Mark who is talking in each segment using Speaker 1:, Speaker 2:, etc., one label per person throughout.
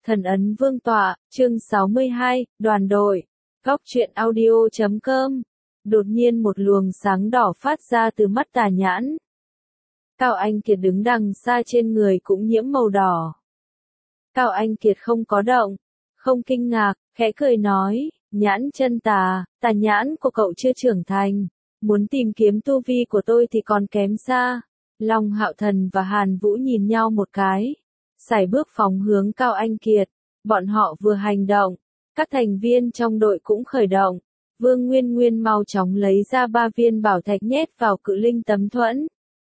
Speaker 1: Thần ấn vương tọa, chương 62, đoàn đội. Góc truyện audio.com. Đột nhiên một luồng sáng đỏ phát ra từ mắt Tà Nhãn. Cao Anh Kiệt đứng đằng xa, trên người cũng nhiễm màu đỏ. Cao Anh Kiệt không có động, không kinh ngạc, khẽ cười nói, Nhãn chân Tà Nhãn của cậu chưa trưởng thành, muốn tìm kiếm tu vi của tôi thì còn kém xa. Long Hạo Thần và Hàn Vũ nhìn nhau một cái, sải bước phóng hướng Cao Anh Kiệt. Bọn họ vừa hành động, các thành viên trong đội cũng khởi động. Vương Nguyên Nguyên mau chóng lấy ra 3 viên bảo thạch nhét vào cự linh tấm thuẫn.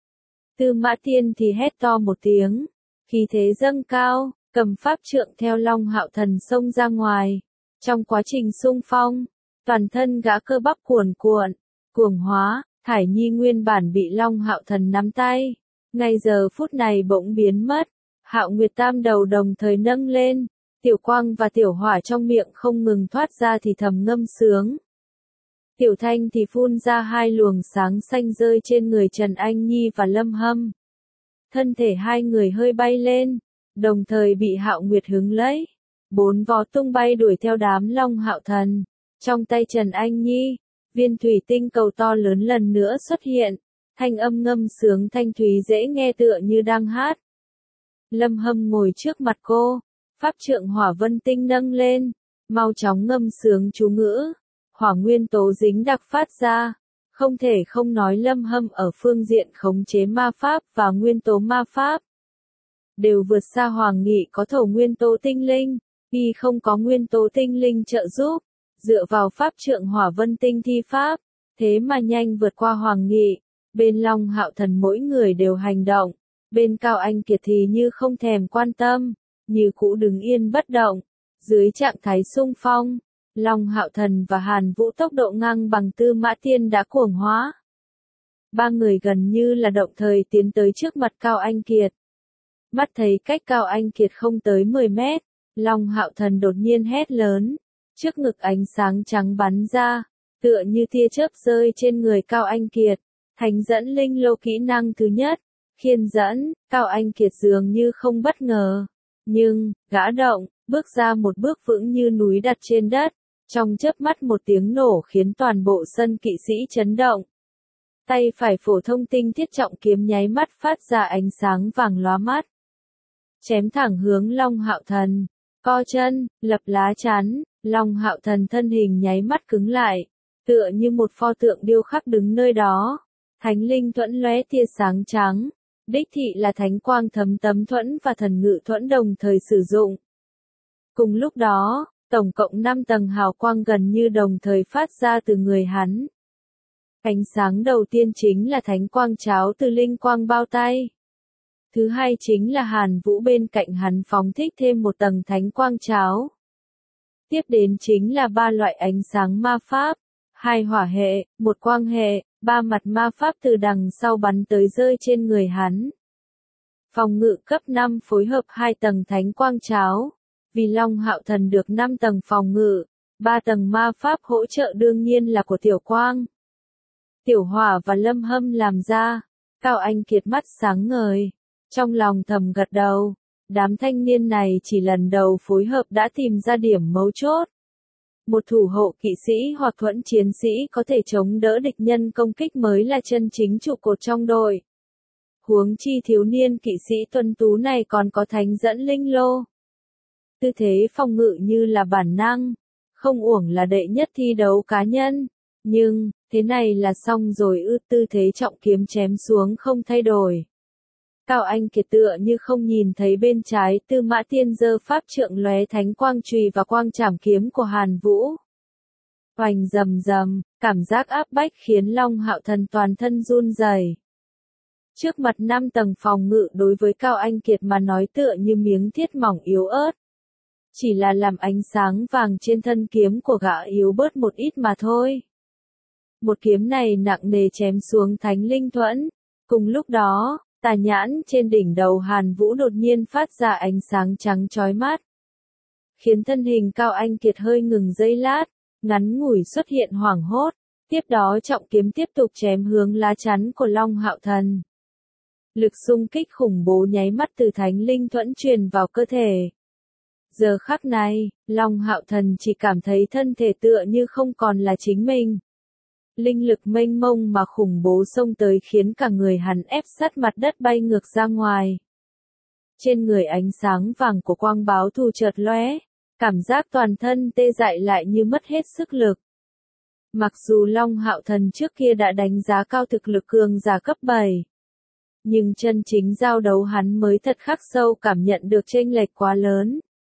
Speaker 1: Tư Mã Tiên thì hét to một tiếng, khí thế dâng cao, cầm pháp trượng theo Long Hạo Thần xông ra ngoài. Trong quá trình xung phong, toàn thân gã cơ bắp cuồn cuộn, cuồng hóa. Thải Nhi nguyên bản bị Long Hạo Thần nắm tay, ngay giờ phút này bỗng biến mất. Hạo Nguyệt tam đầu đồng thời nâng lên, Tiểu Quang và Tiểu Hỏa trong miệng không ngừng thoát ra thì thầm ngâm sướng. Tiểu Thanh thì phun ra 2 luồng sáng xanh rơi trên người Trần Anh Nhi và Lâm Hâm. Thân thể 2 người hơi bay lên, đồng thời bị Hạo Nguyệt hứng lấy. 4 vó tung bay đuổi theo đám Long Hạo Thần. Trong tay Trần Anh Nhi, viên thủy tinh cầu to lớn lần nữa xuất hiện, thanh âm ngâm sướng thanh thúy dễ nghe tựa như đang hát. Lâm Hâm ngồi trước mặt cô, pháp trượng hỏa vân tinh nâng lên, mau chóng ngâm sướng chú ngữ, hỏa nguyên tố dính đặc phát ra. Không thể không nói Lâm Hâm ở phương diện khống chế ma pháp và nguyên tố ma pháp đều vượt xa Hoàng Nghị có thổ nguyên tố tinh linh, vì không có nguyên tố tinh linh trợ giúp. Dựa vào pháp trượng hỏa vân tinh thi pháp, thế mà nhanh vượt qua Hoàng Nghị. Bên Long Hạo Thần mỗi người đều hành động, bên Cao Anh Kiệt thì như không thèm quan tâm, như cũ đứng yên bất động. Dưới trạng thái xung phong, Long Hạo Thần và Hàn Vũ tốc độ ngang bằng Tư Mã Tiên đã cuồng hóa. 3 người gần như là động thời tiến tới trước mặt Cao Anh Kiệt. Mắt thấy cách Cao Anh Kiệt không tới 10 mét, Long Hạo Thần đột nhiên hét lớn. Trước ngực ánh sáng trắng bắn ra, tựa như tia chớp rơi trên người Cao Anh Kiệt. Thánh dẫn linh lô kỹ năng thứ nhất, khiên dẫn. Cao Anh Kiệt dường như không bất ngờ, nhưng gã động, bước ra một bước vững như núi đặt trên đất. Trong chớp mắt một tiếng nổ khiến toàn bộ sân kỵ sĩ chấn động. Tay phải phổ thông tinh thiết trọng kiếm nháy mắt phát ra ánh sáng vàng lóa mắt, chém thẳng hướng Long Hạo Thần. Co chân, lập lá chắn. Long Hạo Thần thân hình nháy mắt cứng lại, tựa như một pho tượng điêu khắc đứng nơi đó. Thánh linh thuẫn lóe tia sáng trắng, đích thị là thánh quang thấm tấm thuẫn và thần ngự thuẫn đồng thời sử dụng. Cùng lúc đó, tổng cộng 5 tầng hào quang gần như đồng thời phát ra từ người hắn. Ánh sáng đầu tiên chính là thánh quang cháo từ linh quang bao tay. Thứ hai chính là Hàn Vũ bên cạnh hắn phóng thích thêm một tầng thánh quang cháo. Tiếp đến chính là 3 loại ánh sáng ma pháp, 2 hỏa hệ, 1 quang hệ, 3 mặt ma pháp từ đằng sau bắn tới rơi trên người hắn. Phòng ngự cấp 5 phối hợp 2 tầng thánh quang cháo, vì Long Hạo Thần được 5 tầng phòng ngự, 3 tầng ma pháp hỗ trợ đương nhiên là của Tiểu Quang, Tiểu Hỏa và Lâm Hâm làm ra. Cao Anh Kiệt mắt sáng ngời, trong lòng thầm gật đầu. Đám thanh niên này chỉ lần đầu phối hợp đã tìm ra điểm mấu chốt. Một thủ hộ kỵ sĩ hoặc thuẫn chiến sĩ có thể chống đỡ địch nhân công kích mới là chân chính trụ cột trong đội. Huống chi thiếu niên kỵ sĩ tuấn tú này còn có thánh dẫn linh lô. Tư thế phòng ngự như là bản năng, không uổng là đệ nhất thi đấu cá nhân. Nhưng, thế này là xong rồi ư? Tư thế trọng kiếm chém xuống không thay đổi. Cao Anh Kiệt tựa như không nhìn thấy bên trái Tư Mã Tiên giơ pháp trượng lóe thánh quang chùy và quang trảm kiếm của Hàn Vũ. Oành rầm rầm, cảm giác áp bách khiến Long Hạo Thần toàn thân run rẩy. Trước mặt 5 tầng phòng ngự đối với Cao Anh Kiệt mà nói tựa như miếng thiết mỏng yếu ớt. Chỉ là làm ánh sáng vàng trên thân kiếm của gã yếu bớt một ít mà thôi. Một kiếm này nặng nề chém xuống thánh linh thuẫn. Cùng lúc đó, Tà Nhãn trên đỉnh đầu Hàn Vũ đột nhiên phát ra ánh sáng trắng chói mắt, khiến thân hình Cao Anh Kiệt hơi ngừng giây lát, ngắn ngủi xuất hiện hoảng hốt. Tiếp đó trọng kiếm tiếp tục chém hướng lá chắn của Long Hạo Thần. Lực xung kích khủng bố nháy mắt từ thánh linh thuẫn truyền vào cơ thể. Giờ khắc này, Long Hạo Thần chỉ cảm thấy thân thể tựa như không còn là chính mình. Linh lực mênh mông mà khủng bố xông tới khiến cả người hắn ép sát mặt đất bay ngược ra ngoài. Trên người ánh sáng vàng của quang báo thù chợt lóe, cảm giác toàn thân tê dại lại như mất hết sức lực. Mặc dù Long Hạo Thần trước kia đã đánh giá cao thực lực cường giả cấp 7, nhưng chân chính giao đấu hắn mới thật khắc sâu cảm nhận được chênh lệch quá lớn.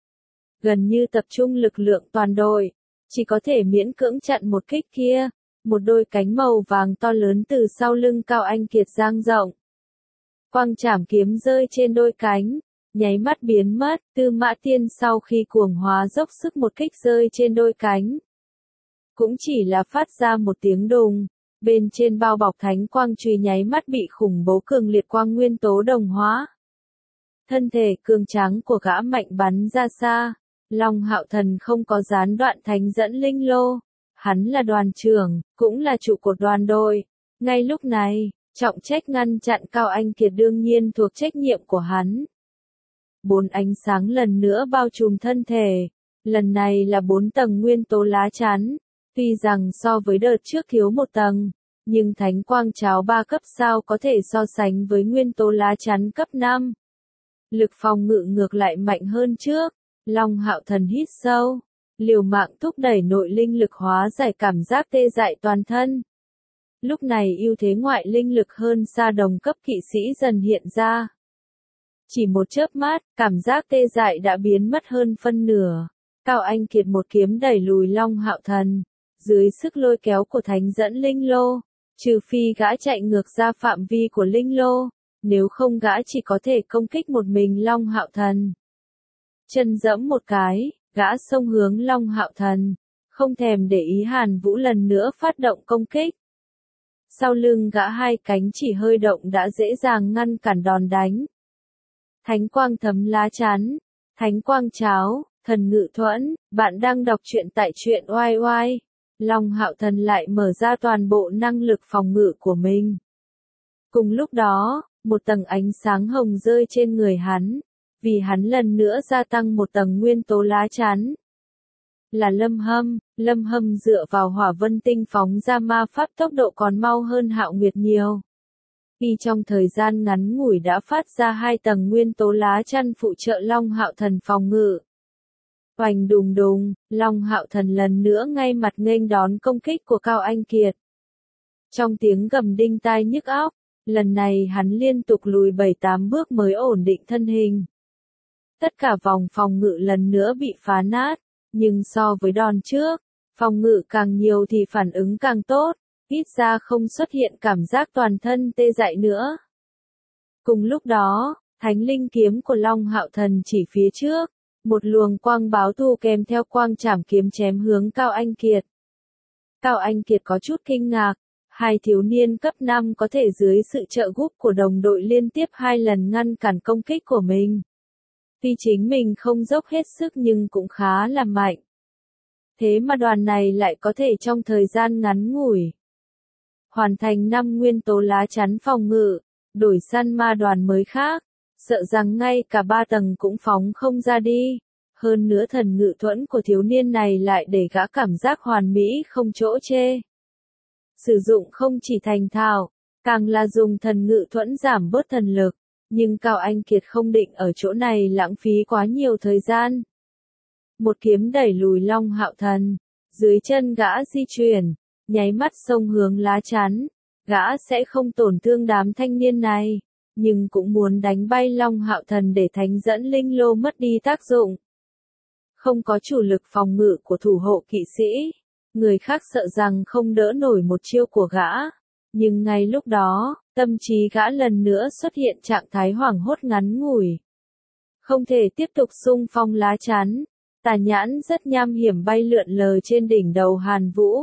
Speaker 1: Gần như tập trung lực lượng toàn đội, chỉ có thể miễn cưỡng chặn một kích kia, một đôi cánh màu vàng to lớn từ sau lưng Cao Anh Kiệt dang rộng. Quang trảm kiếm rơi trên đôi cánh, nháy mắt biến mất, Tư Mã Tiên sau khi cuồng hóa dốc sức một kích rơi trên đôi cánh. Cũng chỉ là phát ra một tiếng đùng, bên trên bao bọc thánh quang chùy nháy mắt bị khủng bố cường liệt quang nguyên tố đồng hóa. Thân thể cường tráng của gã mạnh bắn ra xa, Long Hạo Thần không có gián đoạn thánh dẫn linh lô, hắn là đoàn trưởng, cũng là trụ cột đoàn đội. Ngay lúc này, trọng trách ngăn chặn Cao Anh Kiệt đương nhiên thuộc trách nhiệm của hắn. 4 ánh sáng lần nữa bao trùm thân thể, lần này là 4 tầng nguyên tố lá chắn. Tuy rằng so với đợt trước thiếu một tầng, nhưng thánh quang cháo 3 cấp sao có thể so sánh với nguyên tố lá chắn cấp 5. Lực phòng ngự ngược lại mạnh hơn trước, Long Hạo Thần hít sâu, liều mạng thúc đẩy nội linh lực hóa giải cảm giác tê dại toàn thân. Lúc này ưu thế ngoại linh lực hơn xa đồng cấp kỵ sĩ dần hiện ra. Chỉ một chớp mắt, cảm giác tê dại đã biến mất hơn phân nửa. Cao Anh Kiệt một kiếm đẩy lùi Long Hạo Thần. Dưới sức lôi kéo của thánh dẫn linh lô, trừ phi gã chạy ngược ra phạm vi của linh lô, nếu không gã chỉ có thể công kích một mình Long Hạo Thần. Chân giẫm một cái, gã xông hướng Long Hạo Thần, không thèm để ý Hàn Vũ lần nữa phát động công kích. Sau lưng gã hai cánh chỉ hơi động đã dễ dàng ngăn cản đòn đánh. Thánh quang thấm lá chắn, thánh quang cháo, thần ngự thuẫn, bạn đang đọc truyện tại truyện oai oai. Long Hạo Thần lại mở ra toàn bộ năng lực phòng ngự của mình. Cùng lúc đó, một tầng ánh sáng hồng rơi trên người hắn, vì hắn lần nữa gia tăng một tầng nguyên tố lá chắn. Là Lâm Hâm dựa vào hỏa vân tinh phóng ra ma pháp tốc độ còn mau hơn Hạo Nguyệt nhiều. Khi trong thời gian ngắn ngủi đã phát ra 2 tầng nguyên tố lá chắn phụ trợ Long Hạo Thần phòng ngự. Oành đùng đùng, Long Hạo Thần lần nữa ngay mặt nghênh đón công kích của Cao Anh Kiệt. Trong tiếng gầm đinh tai nhức óc, lần này hắn liên tục lùi 7-8 bước mới ổn định thân hình. Tất cả vòng phòng ngự lần nữa bị phá nát, nhưng so với đòn trước, phòng ngự càng nhiều thì phản ứng càng tốt, ít ra không xuất hiện cảm giác toàn thân tê dại nữa. Cùng lúc đó, thánh linh kiếm của Long Hạo Thần chỉ phía trước. Một luồng quang báo thù kèm theo quang trảm kiếm chém hướng Cao Anh Kiệt. Cao Anh Kiệt có chút kinh ngạc, hai thiếu niên cấp 5 có thể dưới sự trợ giúp của đồng đội liên tiếp 2 lần ngăn cản công kích của mình. Tuy chính mình không dốc hết sức nhưng cũng khá là mạnh. Thế mà đoàn này lại có thể trong thời gian ngắn ngủi hoàn thành 5 nguyên tố lá chắn phòng ngự, đổi săn ma đoàn mới khác. Sợ rằng ngay cả 3 tầng cũng phóng không ra đi. Hơn nữa thần ngự thuẫn của thiếu niên này lại để gã cảm giác hoàn mỹ không chỗ chê. Sử dụng không chỉ thành thạo, càng là dùng thần ngự thuẫn giảm bớt thần lực. Nhưng Cao Anh Kiệt không định ở chỗ này lãng phí quá nhiều thời gian. Một kiếm đẩy lùi Long Hạo Thần, dưới chân gã di chuyển, nháy mắt xông hướng lá chắn. Gã sẽ không tổn thương đám thanh niên này. Nhưng cũng muốn đánh bay Long Hạo Thần để thánh dẫn linh lô mất đi tác dụng. Không có chủ lực phòng ngự của thủ hộ kỵ sĩ, người khác sợ rằng không đỡ nổi một chiêu của gã. Nhưng ngay lúc đó, tâm trí gã lần nữa xuất hiện trạng thái hoảng hốt ngắn ngủi. Không thể tiếp tục xung phong lá chắn, tà nhãn rất nham hiểm bay lượn lờ trên đỉnh đầu Hàn Vũ.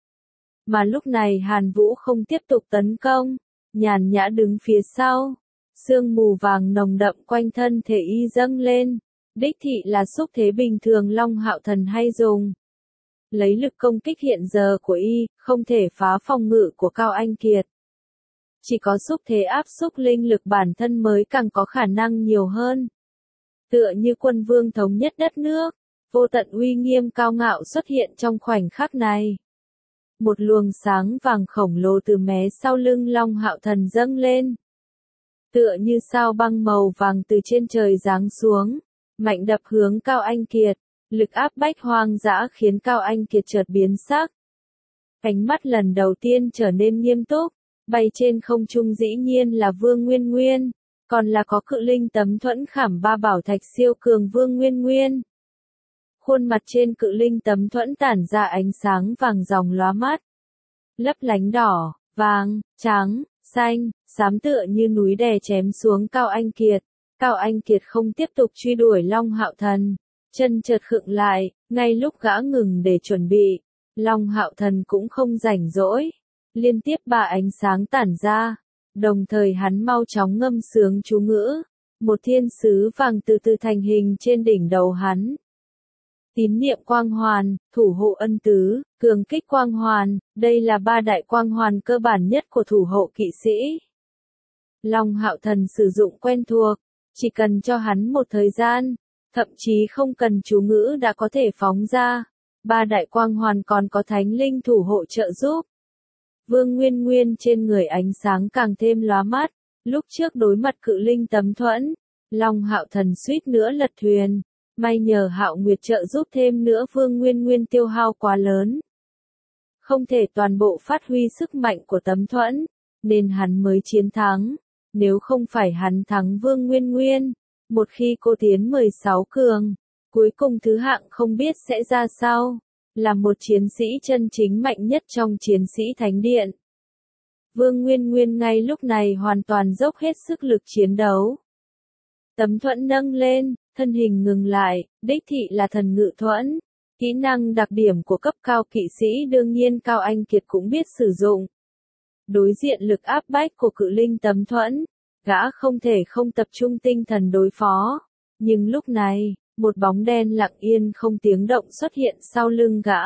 Speaker 1: Mà lúc này Hàn Vũ không tiếp tục tấn công, nhàn nhã đứng phía sau. Sương mù vàng nồng đậm quanh thân thể y dâng lên, đích thị là xúc thế bình thường Long Hạo Thần hay dùng. Lấy lực công kích hiện giờ của y, không thể phá phòng ngự của Cao Anh Kiệt. Chỉ có xúc thế áp xúc linh lực bản thân mới càng có khả năng nhiều hơn. Tựa như quân vương thống nhất đất nước, vô tận uy nghiêm cao ngạo xuất hiện trong khoảnh khắc này. Một luồng sáng vàng khổng lồ từ mé sau lưng Long Hạo Thần dâng lên. Tựa như sao băng màu vàng từ trên trời giáng xuống, mạnh đập hướng Cao Anh Kiệt, lực áp bách hoang dã khiến Cao Anh Kiệt chợt biến sắc. Ánh mắt lần đầu tiên trở nên nghiêm túc, bay trên không trung dĩ nhiên là Vương Nguyên Nguyên, còn là có cự linh tấm thuẫn khảm ba bảo thạch siêu cường Vương Nguyên Nguyên. Khuôn mặt trên cự linh tấm thuẫn tản ra ánh sáng vàng ròng lóa mắt, lấp lánh đỏ, vàng, trắng, xanh, xám tựa như núi đè chém xuống Cao Anh Kiệt. Cao Anh Kiệt không tiếp tục truy đuổi Long Hạo Thần, chân chợt khựng lại, ngay lúc gã ngừng để chuẩn bị, Long Hạo Thần cũng không rảnh rỗi, liên tiếp ba ánh sáng tản ra, đồng thời hắn mau chóng ngâm sướng chú ngữ, một thiên sứ vàng từ từ thành hình trên đỉnh đầu hắn. Tín niệm quang hoàn, thủ hộ ân tứ, cường kích quang hoàn, đây là ba đại quang hoàn cơ bản nhất của thủ hộ kỵ sĩ. Long Hạo Thần sử dụng quen thuộc, chỉ cần cho hắn một thời gian, thậm chí không cần chú ngữ đã có thể phóng ra. Ba đại quang hoàn còn có thánh linh thủ hộ trợ giúp. Vương Nguyên Nguyên trên người ánh sáng càng thêm lóa mắt, lúc trước đối mặt cự linh tấm thuẫn, Long Hạo Thần suýt nữa lật thuyền, may nhờ Hạo Nguyệt trợ giúp thêm nữa Vương Nguyên Nguyên tiêu hao quá lớn. Không thể toàn bộ phát huy sức mạnh của tấm thuẫn, nên hắn mới chiến thắng, nếu không phải hắn thắng Vương Nguyên Nguyên, một khi cô tiến 16 cường, cuối cùng thứ hạng không biết sẽ ra sao, là một chiến sĩ chân chính mạnh nhất trong chiến sĩ Thánh Điện. Vương Nguyên Nguyên ngay lúc này hoàn toàn dốc hết sức lực chiến đấu. Tấm thuẫn nâng lên, thân hình ngừng lại, đích thị là thần ngự thuẫn. Kỹ năng đặc điểm của cấp cao kỵ sĩ đương nhiên Cao Anh Kiệt cũng biết sử dụng. Đối diện lực áp bách của cự linh tấm thuẫn, gã không thể không tập trung tinh thần đối phó. Nhưng lúc này, một bóng đen lặng yên không tiếng động xuất hiện sau lưng gã.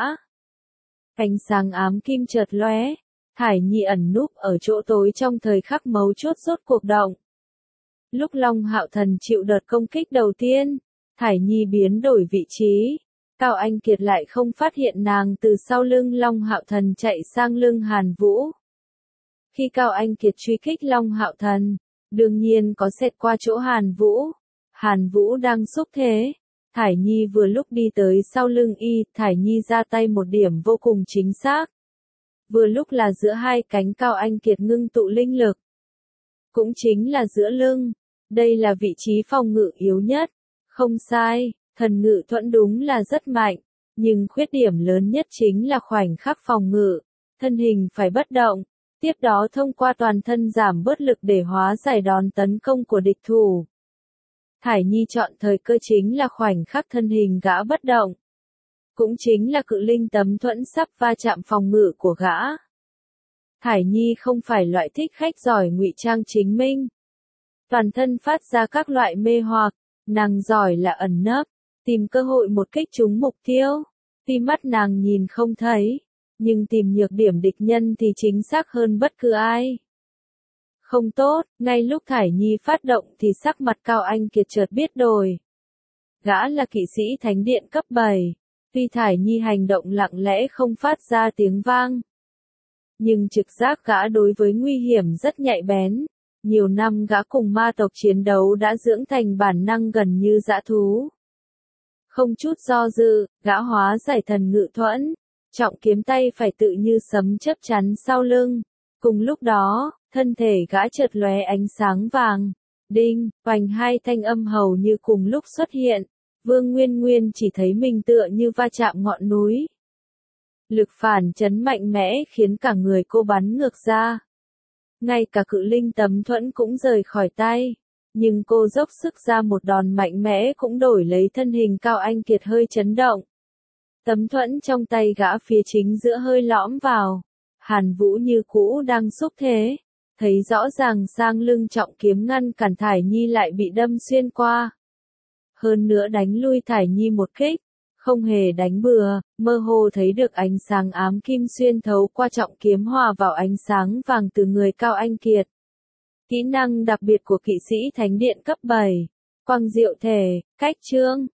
Speaker 1: Ánh sáng ám kim chợt lóe, Thải Nhi ẩn núp ở chỗ tối trong thời khắc mấu chốt rốt cuộc động. Lúc Long Hạo Thần chịu đợt công kích đầu tiên, Thải Nhi biến đổi vị trí. Cao Anh Kiệt lại không phát hiện nàng từ sau lưng Long Hạo Thần chạy sang lưng Hàn Vũ. Khi Cao Anh Kiệt truy kích Long Hạo Thần, đương nhiên có xẹt qua chỗ Hàn Vũ. Hàn Vũ đang xúc thế. Thải Nhi vừa lúc đi tới sau lưng y, Thải Nhi ra tay một điểm vô cùng chính xác. Vừa lúc là giữa hai cánh Cao Anh Kiệt ngưng tụ linh lực. Cũng chính là giữa lưng. Đây là vị trí phòng ngự yếu nhất. Không sai, thần ngự thuẫn đúng là rất mạnh. Nhưng khuyết điểm lớn nhất chính là khoảnh khắc phòng ngự. Thân hình phải bất động. Tiếp đó thông qua toàn thân giảm bớt lực để hóa giải đòn tấn công của địch thủ. Thải Nhi chọn thời cơ chính là khoảnh khắc thân hình gã bất động. Cũng chính là cự linh tấm thuẫn sắp va chạm phòng ngự của gã. Thải Nhi không phải loại thích khách giỏi ngụy trang chính minh. Toàn thân phát ra các loại mê hoặc, nàng giỏi là ẩn nấp, tìm cơ hội một kích trúng mục tiêu. Tuy mắt nàng nhìn không thấy, nhưng tìm nhược điểm địch nhân thì chính xác hơn bất cứ ai. Không tốt, ngay lúc Thải Nhi phát động thì sắc mặt Cao Anh Kiệt chợt biết đổi. Gã là kỵ sĩ Thánh Điện cấp 7, tuy Thải Nhi hành động lặng lẽ không phát ra tiếng vang. Nhưng trực giác gã đối với nguy hiểm rất nhạy bén. Nhiều năm gã cùng ma tộc chiến đấu đã dưỡng thành bản năng gần như dã thú. Không chút do dự, gã hóa giải thần ngự thuẫn, trọng kiếm tay phải tự như sấm chớp chắn sau lưng. Cùng lúc đó, thân thể gã chợt lóe ánh sáng vàng. Đinh, oành hai thanh âm hầu như cùng lúc xuất hiện. Vương Nguyên Nguyên chỉ thấy mình tựa như va chạm ngọn núi. Lực phản chấn mạnh mẽ khiến cả người cô bắn ngược ra. Ngay cả cự linh tấm thuẫn cũng rời khỏi tay. Nhưng cô dốc sức ra một đòn mạnh mẽ cũng đổi lấy thân hình Cao Anh Kiệt hơi chấn động. Tấm thuẫn trong tay gã phía chính giữa hơi lõm vào. Hàn Vũ như cũ đang xúc thế. Thấy rõ ràng sang lưng trọng kiếm ngăn cản Thải Nhi lại bị đâm xuyên qua. Hơn nữa đánh lui Thải Nhi một kích. Không hề đánh bừa, mơ hồ thấy được ánh sáng ám kim xuyên thấu qua trọng kiếm hòa vào ánh sáng vàng từ người Cao Anh Kiệt. Kỹ năng đặc biệt của kỵ sĩ Thánh Điện cấp 7. Quang diệu thể, cách chương.